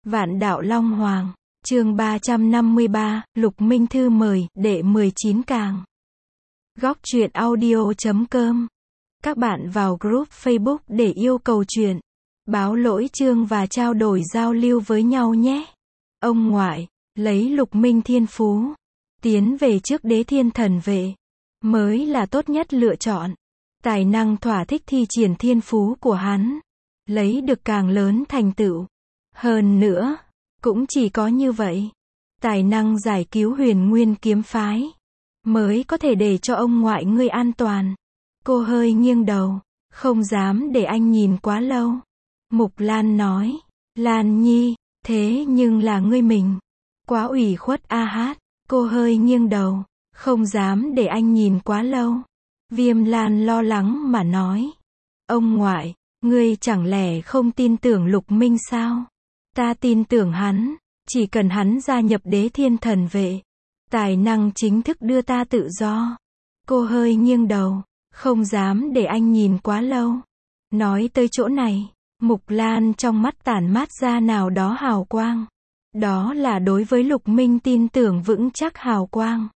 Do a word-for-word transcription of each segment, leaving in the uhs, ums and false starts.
Vạn đạo Long Hoàng, chương ba trăm năm mươi ba, Lục Minh Thư mời, đệ mười chín càng. Góc truyện audio chấm com. Các bạn vào group Facebook để yêu cầu truyện, báo lỗi chương và trao đổi giao lưu với nhau nhé. Ông ngoại, lấy Lục Minh thiên phú, tiến về trước Đế Thiên Thần Vệ, mới là tốt nhất lựa chọn. Tài năng thỏa thích thi triển thiên phú của hắn, lấy được càng lớn thành tựu. Hơn nữa, cũng chỉ có như vậy, tài năng giải cứu Huyền Nguyên kiếm phái, mới có thể để cho ông ngoại ngươi an toàn. Cô hơi nghiêng đầu, không dám để anh nhìn quá lâu. Mục Lan nói, Lan Nhi, thế nhưng là ngươi mình, quá ủy khuất a hát. Cô hơi nghiêng đầu, không dám để anh nhìn quá lâu. Viêm Lan lo lắng mà nói, ông ngoại, ngươi chẳng lẽ không tin tưởng Lục Minh sao? Ta tin tưởng hắn, chỉ cần hắn gia nhập Đế Thiên Thần Vệ, tài năng chính thức đưa ta tự do. Cô hơi nghiêng đầu, không dám để anh nhìn quá lâu. Nói tới chỗ này, Mục Lan trong mắt tản mát ra nào đó hào quang. Đó là đối với Lục Minh tin tưởng vững chắc hào quang.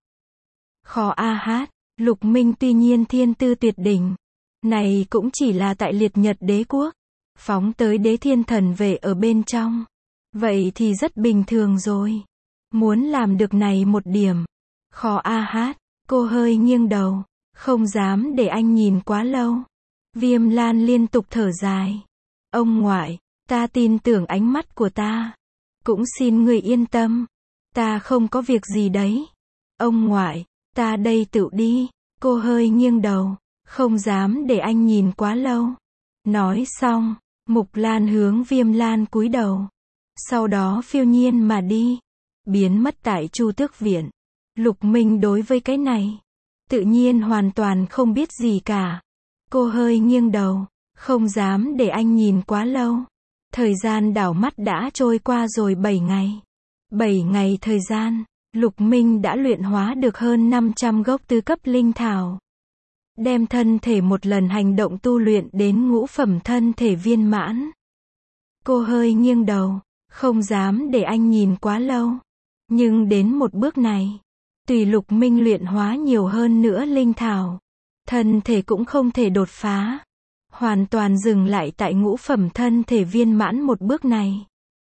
Khó a hát, Lục Minh tuy nhiên thiên tư tuyệt đỉnh, này cũng chỉ là tại liệt nhật đế quốc, phóng tới Đế Thiên Thần Vệ ở bên trong. Vậy thì rất bình thường rồi. Muốn làm được này một điểm, khó a hát. Cô hơi nghiêng đầu, không dám để anh nhìn quá lâu. Viêm Lan liên tục thở dài. Ông ngoại, ta tin tưởng ánh mắt của ta. Cũng xin người yên tâm, ta không có việc gì đấy. Ông ngoại, ta đây tự đi. Cô hơi nghiêng đầu, không dám để anh nhìn quá lâu. Nói xong, Mục Lan hướng Viêm Lan cúi đầu, sau đó phiêu nhiên mà đi, biến mất tại Chu Tước Viện. Lục Minh đối với cái này, tự nhiên hoàn toàn không biết gì cả. Cô hơi nghiêng đầu, không dám để anh nhìn quá lâu. Thời gian đảo mắt đã trôi qua rồi bảy ngày. bảy ngày thời gian, Lục Minh đã luyện hóa được hơn năm trăm gốc tứ cấp linh thảo. Đem thân thể một lần hành động tu luyện đến ngũ phẩm thân thể viên mãn. Cô hơi nghiêng đầu, không dám để anh nhìn quá lâu. Nhưng đến một bước này, tùy Lục Minh luyện hóa nhiều hơn nữa linh thảo, thân thể cũng không thể đột phá. Hoàn toàn dừng lại tại ngũ phẩm thân thể viên mãn một bước này.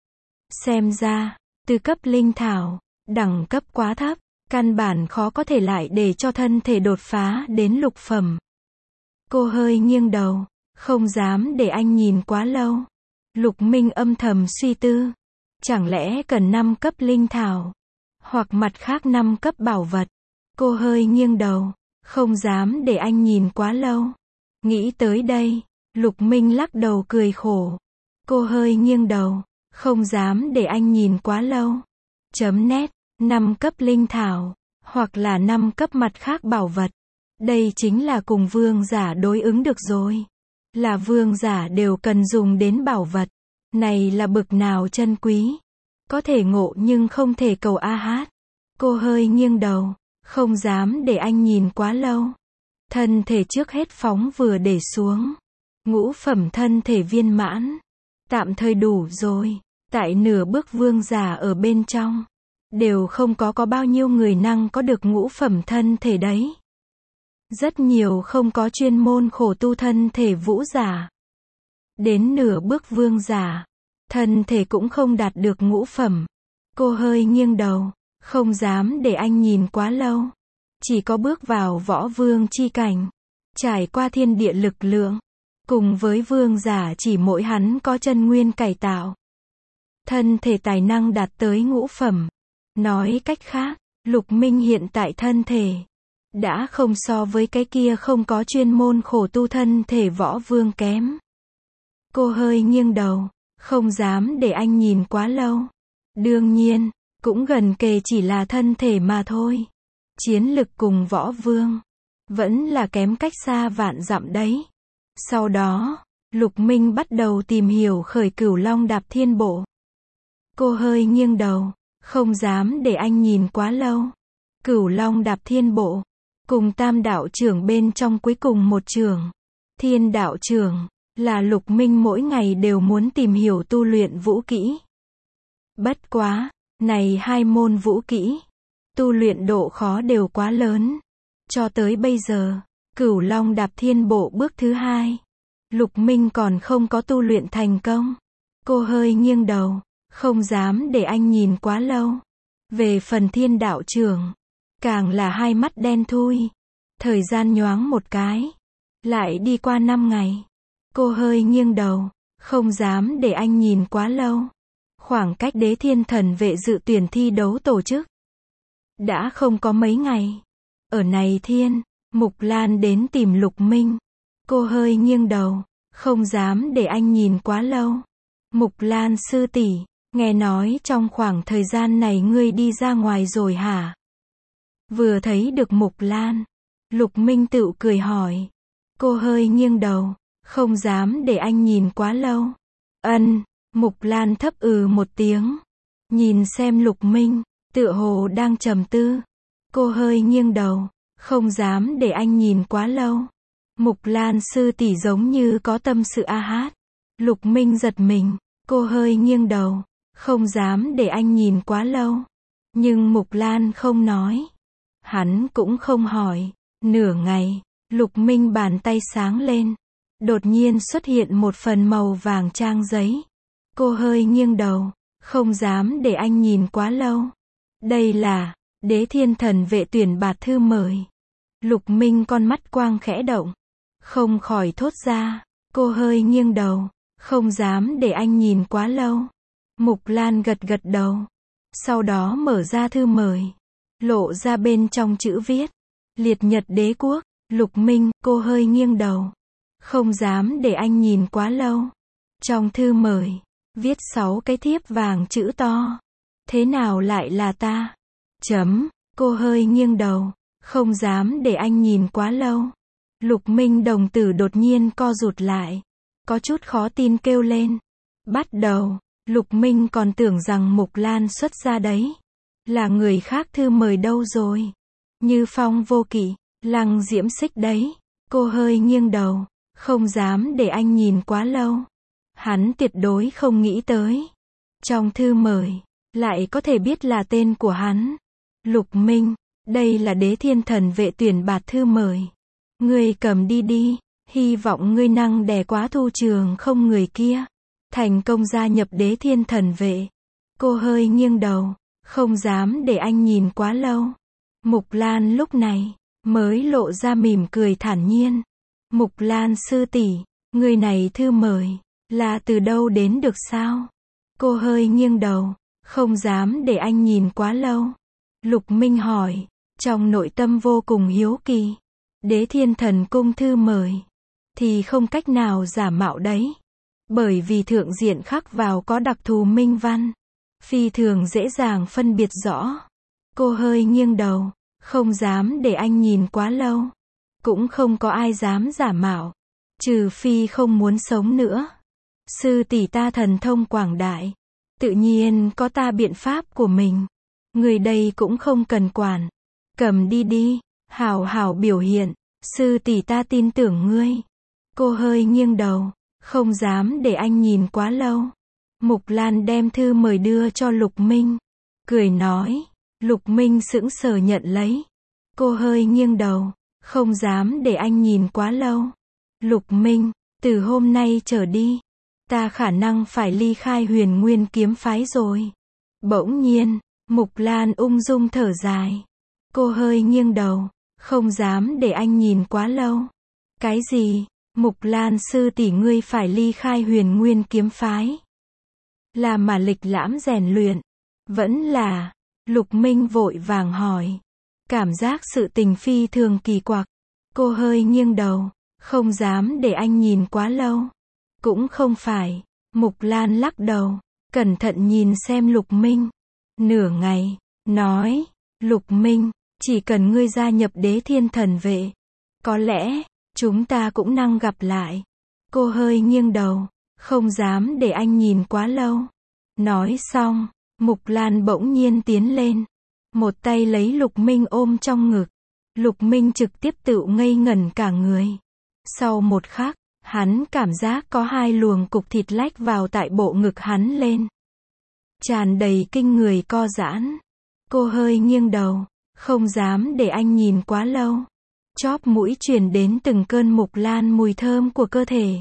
Xem ra, từ cấp linh thảo, đẳng cấp quá thấp, căn bản khó có thể lại để cho thân thể đột phá đến lục phẩm. Cô hơi nghiêng đầu, không dám để anh nhìn quá lâu. Lục Minh âm thầm suy tư, chẳng lẽ cần năm cấp linh thảo, hoặc mặt khác năm cấp bảo vật. Cô hơi nghiêng đầu, không dám để anh nhìn quá lâu. Nghĩ tới đây, Lục Minh lắc đầu cười khổ. Cô hơi nghiêng đầu, không dám để anh nhìn quá lâu. Chấm nét, năm cấp linh thảo, hoặc là năm cấp mặt khác bảo vật. Đây chính là cùng vương giả đối ứng được rồi. Là vương giả đều cần dùng đến bảo vật. Này là bực nào chân quý. Có thể ngộ nhưng không thể cầu a hát. Cô hơi nghiêng đầu, không dám để anh nhìn quá lâu. Thân thể trước hết phóng vừa để xuống. Ngũ phẩm thân thể viên mãn. Tạm thời đủ rồi. Tại nửa bước vương giả ở bên trong, đều không có có bao nhiêu người năng có được ngũ phẩm thân thể đấy. Rất nhiều không có chuyên môn khổ tu thân thể vũ giả. Đến nửa bước vương giả, thân thể cũng không đạt được ngũ phẩm. Cô hơi nghiêng đầu, không dám để anh nhìn quá lâu. Chỉ có bước vào võ vương chi cảnh, trải qua thiên địa lực lượng, cùng với vương giả chỉ mỗi hắn có chân nguyên cải tạo, thân thể tài năng đạt tới ngũ phẩm. Nói cách khác, Lục Minh hiện tại thân thể đã không so với cái kia không có chuyên môn khổ tu thân thể võ vương kém. Cô hơi nghiêng đầu, không dám để anh nhìn quá lâu. Đương nhiên, cũng gần kề chỉ là thân thể mà thôi. Chiến lực cùng võ vương vẫn là kém cách xa vạn dặm đấy. Sau đó, Lục Minh bắt đầu tìm hiểu khởi Cửu Long Đạp Thiên Bộ. Cô hơi nghiêng đầu, không dám để anh nhìn quá lâu. Cửu Long Đạp Thiên Bộ, cùng Tam Đạo Trưởng bên trong cuối cùng một trưởng, Thiên Đạo Trưởng, là Lục Minh mỗi ngày đều muốn tìm hiểu tu luyện vũ kỹ. Bất quá, này hai môn vũ kỹ, tu luyện độ khó đều quá lớn. Cho tới bây giờ, Cửu Long Đạp Thiên Bộ bước thứ hai, Lục Minh còn không có tu luyện thành công. Cô hơi nghiêng đầu, không dám để anh nhìn quá lâu. Về phần Thiên đạo trưởng, càng là hai mắt đen thui. Thời gian nhoáng một cái, lại đi qua năm ngày. Cô hơi nghiêng đầu, không dám để anh nhìn quá lâu. Khoảng cách Đế Thiên Thần Vệ dự tuyển thi đấu tổ chức đã không có mấy ngày. Ở này thiên, Mục Lan đến tìm Lục Minh. Cô hơi nghiêng đầu, không dám để anh nhìn quá lâu. Mục Lan sư tỷ, nghe nói trong khoảng thời gian này ngươi đi ra ngoài rồi hả? Vừa thấy được Mục Lan, Lục Minh tự cười hỏi. Cô hơi nghiêng đầu, không dám để anh nhìn quá lâu. Ân, Mục Lan thấp ừ một tiếng. Nhìn xem Lục Minh, tựa hồ đang trầm tư. Cô hơi nghiêng đầu, không dám để anh nhìn quá lâu. Mục Lan sư tỷ giống như có tâm sự a hát. Lục Minh giật mình, cô hơi nghiêng đầu, không dám để anh nhìn quá lâu. Nhưng Mục Lan không nói. Hắn cũng không hỏi. Nửa ngày, Lục Minh bàn tay sáng lên. Đột nhiên xuất hiện một phần màu vàng trang giấy. Cô hơi nghiêng đầu, không dám để anh nhìn quá lâu. Đây là Đế Thiên Thần Vệ tuyển bạt thư mời. Lục Minh con mắt quang khẽ động, không khỏi thốt ra. Cô hơi nghiêng đầu, không dám để anh nhìn quá lâu. Mục Lan gật gật đầu, sau đó mở ra thư mời, lộ ra bên trong chữ viết Liệt Nhật Đế Quốc. Lục Minh, cô hơi nghiêng đầu, không dám để anh nhìn quá lâu. Trong thư mời viết sáu cái thiếp vàng chữ to. Thế nào lại là ta? Chấm. Cô hơi nghiêng đầu, không dám để anh nhìn quá lâu. Lục Minh đồng tử đột nhiên co rụt lại, có chút khó tin kêu lên. Bắt đầu, Lục Minh còn tưởng rằng Mục Lan xuất ra đấy, là người khác thư mời đâu rồi. Như Phong Vô Kỵ, Lăng Diễm Xích đấy. Cô hơi nghiêng đầu, không dám để anh nhìn quá lâu. Hắn tuyệt đối không nghĩ tới, trong thư mời lại có thể biết là tên của hắn. Lục Minh, đây là Đế Thiên Thần Vệ tuyển bạt thư mời. Ngươi cầm đi đi, hy vọng ngươi năng đè quá Thu Trường Không người kia, thành công gia nhập Đế Thiên Thần Vệ. Cô hơi nghiêng đầu, không dám để anh nhìn quá lâu. Mục Lan lúc này mới lộ ra mỉm cười thản nhiên. Mục Lan sư tỷ, người này thư mời là từ đâu đến được sao? Cô hơi nghiêng đầu, không dám để anh nhìn quá lâu. Lục Minh hỏi, trong nội tâm vô cùng hiếu kỳ. Đế Thiên Thần Cung thư mời thì không cách nào giả mạo đấy, bởi vì thượng diện khắc vào có đặc thù minh văn, phi thường dễ dàng phân biệt rõ. Cô hơi nghiêng đầu, không dám để anh nhìn quá lâu. Cũng không có ai dám giả mạo, trừ phi không muốn sống nữa. Sư tỷ ta thần thông quảng đại, tự nhiên có ta biện pháp của mình. Người đây cũng không cần quản, cầm đi đi, hảo hảo biểu hiện, sư tỷ ta tin tưởng ngươi. Cô hơi nghiêng đầu, không dám để anh nhìn quá lâu. Mục Lan đem thư mời đưa cho Lục Minh, cười nói. Lục Minh sững sờ nhận lấy. Cô hơi nghiêng đầu, không dám để anh nhìn quá lâu. Lục Minh, từ hôm nay trở đi, ta khả năng phải ly khai Huyền Nguyên kiếm phái rồi. Bỗng nhiên, Mục Lan ung dung thở dài. Cô hơi nghiêng đầu, không dám để anh nhìn quá lâu. Cái gì? Mục Lan sư tỷ ngươi phải ly khai Huyền Nguyên kiếm phái? Là mà lịch lãm rèn luyện? Vẫn là? Lục Minh vội vàng hỏi. Cảm giác sự tình phi thường kỳ quặc. Cô hơi nghiêng đầu, không dám để anh nhìn quá lâu. Cũng không phải. Mục Lan lắc đầu, cẩn thận nhìn xem Lục Minh. Nửa ngày, nói, Lục Minh, chỉ cần ngươi gia nhập Đế Thiên Thần Vệ, có lẽ, chúng ta cũng năng gặp lại. Cô hơi nghiêng đầu, không dám để anh nhìn quá lâu. Nói xong, Mục Lan bỗng nhiên tiến lên, một tay lấy Lục Minh ôm trong ngực. Lục Minh trực tiếp tự ngây ngẩn cả người. Sau một khắc, hắn cảm giác có hai luồng cục thịt lách vào tại bộ ngực hắn lên. tràn đầy kinh người co giãn. Cô hơi nghiêng đầu, không dám để anh nhìn quá lâu. Chóp mũi truyền đến từng cơn mục lan mùi thơm của cơ thể.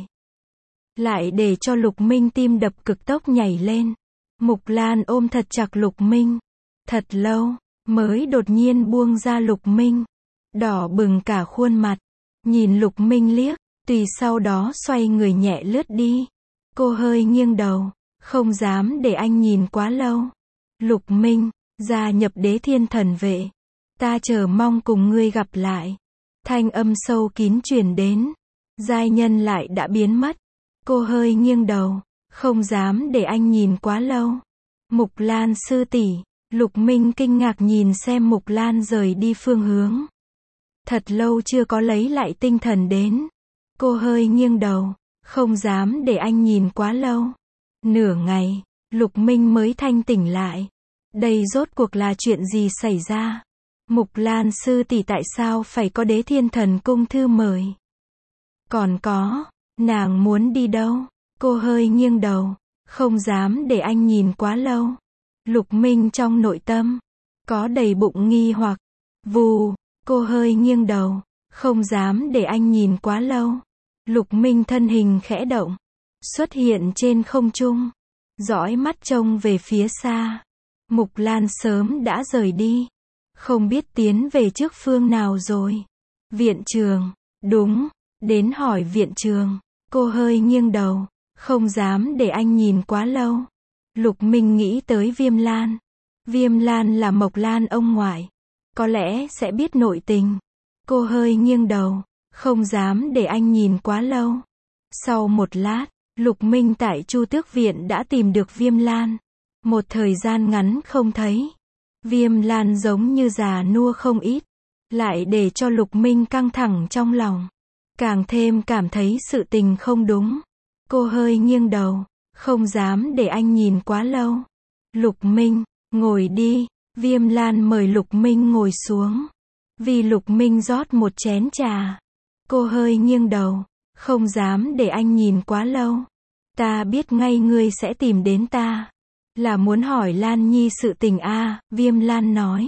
Lại để cho Lục Minh tim đập cực tốc nhảy lên. Mục lan ôm thật chặt Lục Minh. Thật lâu, mới đột nhiên buông ra Lục Minh. Đỏ bừng cả khuôn mặt. Nhìn Lục Minh liếc, tùy sau đó xoay người nhẹ lướt đi. Cô hơi nghiêng đầu, không dám để anh nhìn quá lâu. Lục Minh, gia nhập Đế Thiên Thần Vệ. Ta chờ mong cùng ngươi gặp lại. Thanh âm sâu kín truyền đến. Giai nhân lại đã biến mất. Cô hơi nghiêng đầu, không dám để anh nhìn quá lâu. Mục Lan sư tỷ. Lục Minh kinh ngạc nhìn xem Mục Lan rời đi phương hướng. Thật lâu chưa có lấy lại tinh thần đến. Cô hơi nghiêng đầu, không dám để anh nhìn quá lâu. Nửa ngày, Lục Minh mới thanh tỉnh lại. Đây rốt cuộc là chuyện gì xảy ra? Mục Lan sư tỷ tại sao phải có Đế Thiên Thần Cung thư mời? Còn có, nàng muốn đi đâu? Cô hơi nghiêng đầu, không dám để anh nhìn quá lâu. Lục Minh trong nội tâm, có đầy bụng nghi hoặc. Vù, cô hơi nghiêng đầu, không dám để anh nhìn quá lâu. Lục Minh thân hình khẽ động, xuất hiện trên không trung, dõi mắt trông về phía xa. Mục Lan sớm đã rời đi, không biết tiến về trước phương nào rồi. Viện trường, đúng, đến hỏi viện trường. Cô hơi nghiêng đầu, không dám để anh nhìn quá lâu. Lục Minh nghĩ tới Viêm Lan. Viêm Lan là Mộc Lan ông ngoại, có lẽ sẽ biết nội tình. Cô hơi nghiêng đầu, không dám để anh nhìn quá lâu. Sau một lát, Lục Minh tại Chu Tước Viện đã tìm được Viêm Lan. Một thời gian ngắn không thấy, Viêm Lan giống như già nua không ít, lại để cho Lục Minh căng thẳng trong lòng. Càng thêm cảm thấy sự tình không đúng. Cô hơi nghiêng đầu, không dám để anh nhìn quá lâu. Lục Minh, ngồi đi. Viêm Lan mời Lục Minh ngồi xuống. Vì Lục Minh rót một chén trà. Cô hơi nghiêng đầu, không dám để anh nhìn quá lâu. Ta biết ngay ngươi sẽ tìm đến ta. Là muốn hỏi Lan Nhi sự tình a, à, Viêm Lan nói.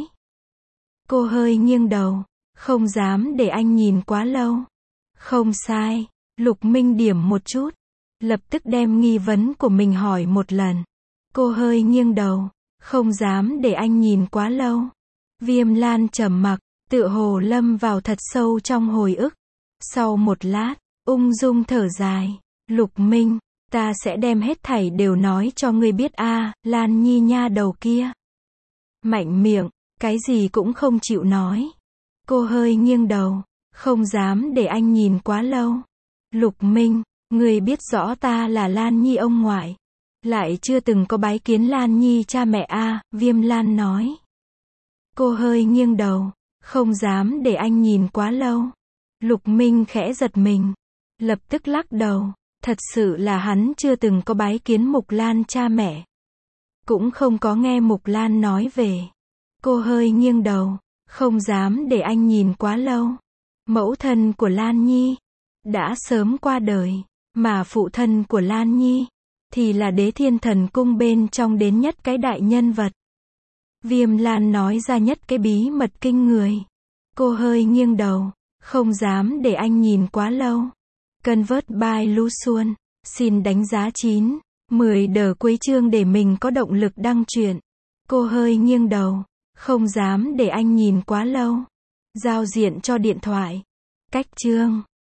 Cô hơi nghiêng đầu, không dám để anh nhìn quá lâu. Không sai, Lục Minh điểm một chút, lập tức đem nghi vấn của mình hỏi một lần. Cô hơi nghiêng đầu, không dám để anh nhìn quá lâu. Viêm Lan trầm mặc, tựa hồ lâm vào thật sâu trong hồi ức. Sau một lát, ung dung thở dài. Lục Minh, ta sẽ đem hết thảy đều nói cho ngươi biết a, à, Lan Nhi nha đầu kia. Mạnh miệng, cái gì cũng không chịu nói. Cô hơi nghiêng đầu, không dám để anh nhìn quá lâu. Lục Minh, ngươi biết rõ ta là Lan Nhi ông ngoại, lại chưa từng có bái kiến Lan Nhi cha mẹ a, à, Viêm Lan nói. Cô hơi nghiêng đầu, không dám để anh nhìn quá lâu. Lục Minh khẽ giật mình, lập tức lắc đầu, thật sự là hắn chưa từng có bái kiến Mục Lan cha mẹ, cũng không có nghe Mục Lan nói về. Cô hơi nghiêng đầu, không dám để anh nhìn quá lâu. Mẫu thân của Lan Nhi đã sớm qua đời, mà phụ thân của Lan Nhi thì là Đế Thiên Thần Cung bên trong đến nhất cái đại nhân vật. Viêm Lan nói ra nhất cái bí mật kinh người. Cô hơi nghiêng đầu, không dám để anh nhìn quá lâu. Convert by Lu Xuân, xin đánh giá chín, mười đờ cuối chương để mình có động lực đăng truyện. Cô hơi nghiêng đầu, không dám để anh nhìn quá lâu. Giao diện cho điện thoại. Cách chương